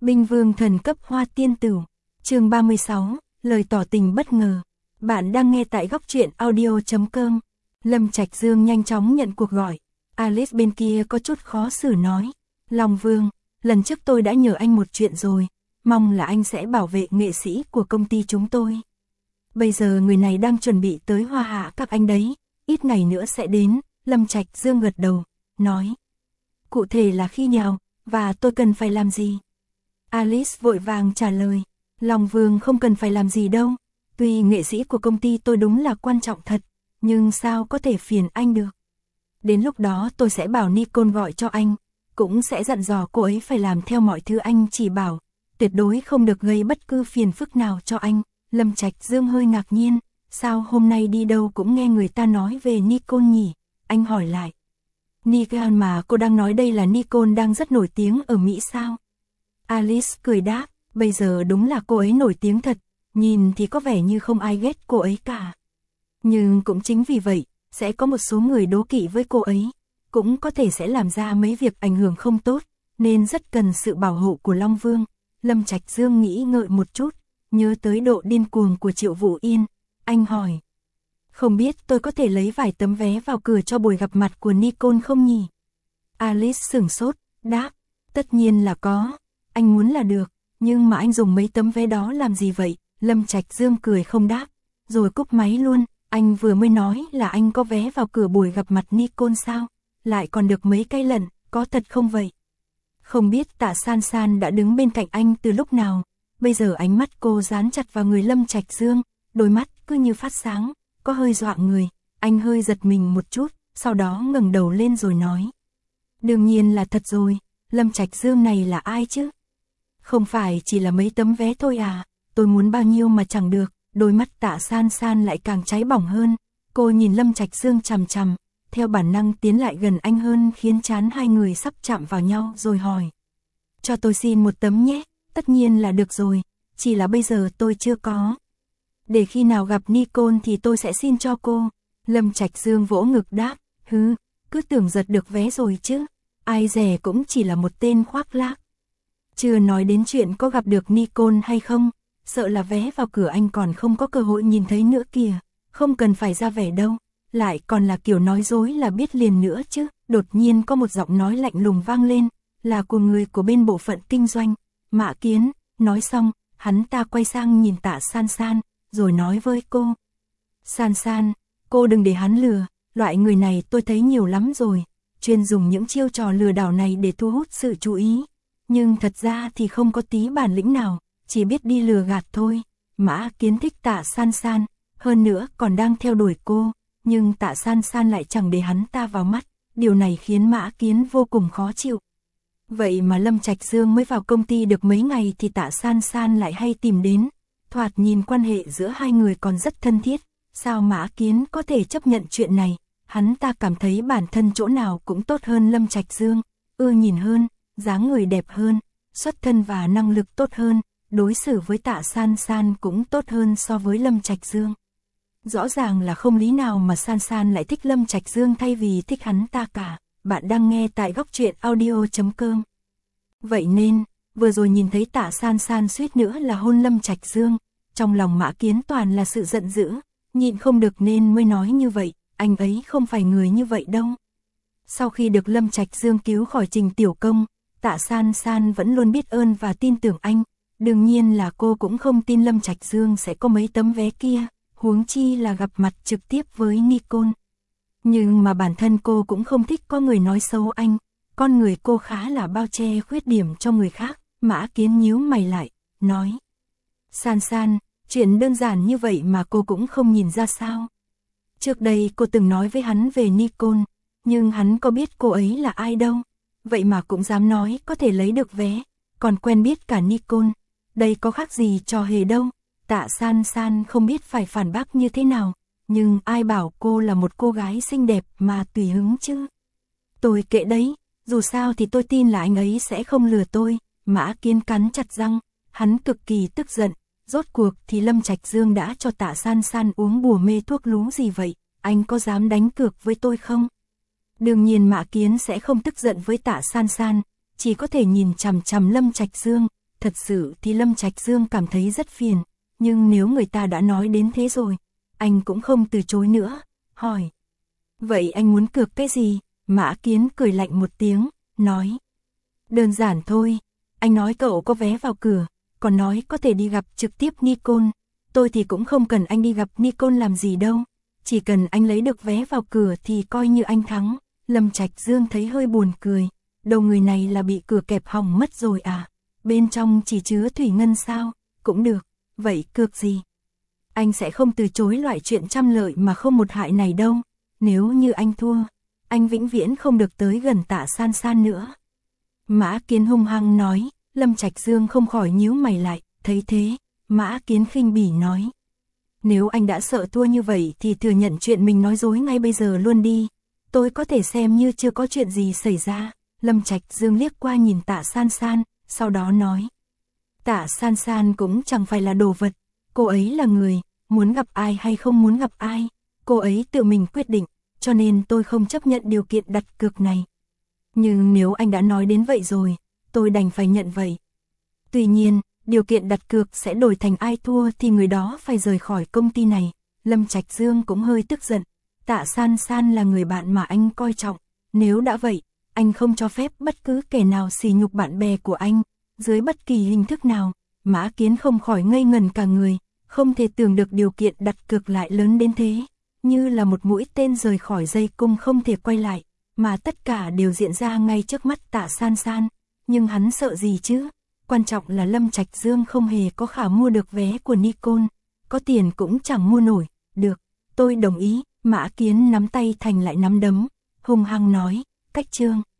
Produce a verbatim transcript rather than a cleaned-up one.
Binh vương thần cấp hoa tiên tử. Chương ba mươi sáu, lời tỏ tình bất ngờ. Bạn đang nghe tại góc truyện audio chấm com. Lâm Trạch Dương nhanh chóng nhận cuộc gọi. Alice bên kia có chút khó xử nói. Long Vương, lần trước tôi đã nhờ anh một chuyện rồi, mong là anh sẽ bảo vệ nghệ sĩ của công ty chúng tôi. Bây giờ người này đang chuẩn bị tới hoa hạ các anh đấy, ít ngày nữa sẽ đến. Lâm Trạch Dương gật đầu, nói. Cụ thể là khi nào, và tôi cần phải làm gì? Alice vội vàng trả lời. Long Vương không cần phải làm gì đâu, tuy nghệ sĩ của công ty tôi đúng là quan trọng thật, nhưng sao có thể phiền anh được. Đến lúc đó tôi sẽ bảo Nicole gọi cho anh, cũng sẽ dặn dò cô ấy phải làm theo mọi thứ anh chỉ bảo, tuyệt đối không được gây bất cứ phiền phức nào cho anh. Lâm Trạch Dương hơi ngạc nhiên, sao hôm nay đi đâu cũng nghe người ta nói về Nicole nhỉ? Anh hỏi lại. Nicole mà cô đang nói đây là Nicole đang rất nổi tiếng ở Mỹ sao? Alice cười đáp, bây giờ đúng là cô ấy nổi tiếng thật, nhìn thì có vẻ như không ai ghét cô ấy cả. Nhưng cũng chính vì vậy, sẽ có một số người đố kỵ với cô ấy, cũng có thể sẽ làm ra mấy việc ảnh hưởng không tốt, nên rất cần sự bảo hộ của Long Vương. Lâm Trạch Dương nghĩ ngợi một chút, nhớ tới độ điên cuồng của Triệu Vũ Yên, anh hỏi. Không biết tôi có thể lấy vài tấm vé vào cửa cho buổi gặp mặt của Nicole không nhỉ? Alice sửng sốt, đáp, tất nhiên là có, anh muốn là được, nhưng mà anh dùng mấy tấm vé đó làm gì vậy? Lâm Trạch Dương cười không đáp, rồi cúp máy luôn. Anh vừa mới nói là anh có vé vào cửa buổi gặp mặt Nicole sao? Lại còn được mấy cái lần, có thật không vậy? Không biết Tạ San San đã đứng bên cạnh anh từ lúc nào, bây giờ ánh mắt cô dán chặt vào người Lâm Trạch Dương, đôi mắt cứ như phát sáng, có hơi dọa người. Anh hơi giật mình một chút, sau đó ngẩng đầu lên rồi nói. Đương nhiên là thật rồi, Lâm Trạch Dương này là ai chứ? Không phải chỉ là mấy tấm vé thôi à, tôi muốn bao nhiêu mà chẳng được. Đôi mắt Tạ San San lại càng cháy bỏng hơn, cô nhìn Lâm Trạch Dương chằm chằm, theo bản năng tiến lại gần anh hơn khiến trán hai người sắp chạm vào nhau rồi hỏi. Cho tôi xin một tấm nhé, tất nhiên là được rồi, chỉ là bây giờ tôi chưa có. Để khi nào gặp Nicole thì tôi sẽ xin cho cô. Lâm Trạch Dương vỗ ngực đáp, hứ, cứ tưởng giật được vé rồi chứ, ai dè cũng chỉ là một tên khoác lác. Chưa nói đến chuyện có gặp được Nicole hay không, sợ là vé vào cửa anh còn không có cơ hội nhìn thấy nữa kìa, không cần phải ra vẻ đâu, lại còn là kiểu nói dối là biết liền nữa chứ. Đột nhiên có một giọng nói lạnh lùng vang lên, là của người của bên bộ phận kinh doanh, Mã Kiến. Nói xong, hắn ta quay sang nhìn Tạ San San, rồi nói với cô. San San, cô đừng để hắn lừa, loại người này tôi thấy nhiều lắm rồi, chuyên dùng những chiêu trò lừa đảo này để thu hút sự chú ý, nhưng thật ra thì không có tí bản lĩnh nào, chỉ biết đi lừa gạt thôi. Mã Kiến thích Tạ San San, hơn nữa còn đang theo đuổi cô, nhưng Tạ San San lại chẳng để hắn ta vào mắt, điều này khiến Mã Kiến vô cùng khó chịu. Vậy mà Lâm Trạch Dương mới vào công ty được mấy ngày thì Tạ San San lại hay tìm đến, thoạt nhìn quan hệ giữa hai người còn rất thân thiết, sao Mã Kiến có thể chấp nhận chuyện này? Hắn ta cảm thấy bản thân chỗ nào cũng tốt hơn Lâm Trạch Dương, ưa nhìn hơn, dáng người đẹp hơn, xuất thân và năng lực tốt hơn, đối xử với Tạ San San cũng tốt hơn so với Lâm Trạch Dương. Rõ ràng là không lý nào mà San San lại thích Lâm Trạch Dương thay vì thích hắn ta cả. Bạn đang nghe tại góc truyện audio chấm com. Vậy nên, vừa rồi nhìn thấy Tạ San San suýt nữa là hôn Lâm Trạch Dương, trong lòng Mã Kiến toàn là sự giận dữ, nhịn không được nên mới nói như vậy, anh ấy không phải người như vậy đâu. Sau khi được Lâm Trạch Dương cứu khỏi Trình Tiểu Công, Tạ San San vẫn luôn biết ơn và tin tưởng anh. Đương nhiên là cô cũng không tin Lâm Trạch Dương sẽ có mấy tấm vé kia, huống chi là gặp mặt trực tiếp với Nicole. Nhưng mà bản thân cô cũng không thích có người nói xấu anh, con người cô khá là bao che khuyết điểm cho người khác. Mã Kiến nhíu mày lại, nói. San San, chuyện đơn giản như vậy mà cô cũng không nhìn ra sao? Trước đây cô từng nói với hắn về Nicole, nhưng hắn có biết cô ấy là ai đâu, vậy mà cũng dám nói có thể lấy được vé, còn quen biết cả Nicole. Đây có khác gì trò hề đâu. Tạ San San không biết phải phản bác như thế nào, nhưng ai bảo cô là một cô gái xinh đẹp mà tùy hứng chứ. Tôi kệ đấy, dù sao thì tôi tin là anh ấy sẽ không lừa tôi. Mã Kiến cắn chặt răng, hắn cực kỳ tức giận, rốt cuộc thì Lâm Trạch Dương đã cho Tạ San San uống bùa mê thuốc lú gì vậy, anh có dám đánh cược với tôi không? Đương nhiên Mã Kiến sẽ không tức giận với Tạ San San, chỉ có thể nhìn chằm chằm Lâm Trạch Dương, Thật sự thì Lâm Trạch Dương cảm thấy rất phiền, nhưng nếu người ta đã nói đến thế rồi, anh cũng không từ chối nữa, hỏi. Vậy anh muốn cược cái gì? Mã Kiến cười lạnh một tiếng, nói. Đơn giản thôi, anh nói cậu có vé vào cửa, còn nói có thể đi gặp trực tiếp Nicole, tôi thì cũng không cần anh đi gặp Nicole làm gì đâu, chỉ cần anh lấy được vé vào cửa thì coi như anh thắng. Lâm Trạch Dương thấy hơi buồn cười, đầu người này là bị cửa kẹp hỏng mất rồi à, bên trong chỉ chứa thủy ngân sao, cũng được, vậy cược gì? Anh sẽ không từ chối loại chuyện trăm lợi mà không một hại này đâu, nếu như anh thua, anh vĩnh viễn không được tới gần Tạ San San nữa. Mã Kiến hung hăng nói. Lâm Trạch Dương không khỏi nhíu mày lại, thấy thế, Mã Kiến khinh bỉ nói. Nếu anh đã sợ thua như vậy thì thừa nhận chuyện mình nói dối ngay bây giờ luôn đi, tôi có thể xem như chưa có chuyện gì xảy ra. Lâm Trạch Dương liếc qua nhìn Tạ San San, sau đó nói. Tạ San San cũng chẳng phải là đồ vật, cô ấy là người, muốn gặp ai hay không muốn gặp ai, cô ấy tự mình quyết định, cho nên tôi không chấp nhận điều kiện đặt cược này. Nhưng nếu anh đã nói đến vậy rồi, tôi đành phải nhận vậy. Tuy nhiên, điều kiện đặt cược sẽ đổi thành ai thua thì người đó phải rời khỏi công ty này. Lâm Trạch Dương cũng hơi tức giận. Tạ San San là người bạn mà anh coi trọng. Nếu đã vậy, anh không cho phép bất cứ kẻ nào sỉ nhục bạn bè của anh, dưới bất kỳ hình thức nào. Mã Kiến không khỏi ngây ngẩn cả người, không thể tưởng được điều kiện đặt cược lại lớn đến thế. Như là một mũi tên rời khỏi dây cung không thể quay lại, mà tất cả đều diễn ra ngay trước mắt Tạ San San. Nhưng hắn sợ gì chứ? Quan trọng là Lâm Trạch Dương không hề có khả mua được vé của Nicole, có tiền cũng chẳng mua nổi. Được, tôi đồng ý. Mã Kiến nắm tay thành lại nắm đấm, hung hăng nói. Cách Trương.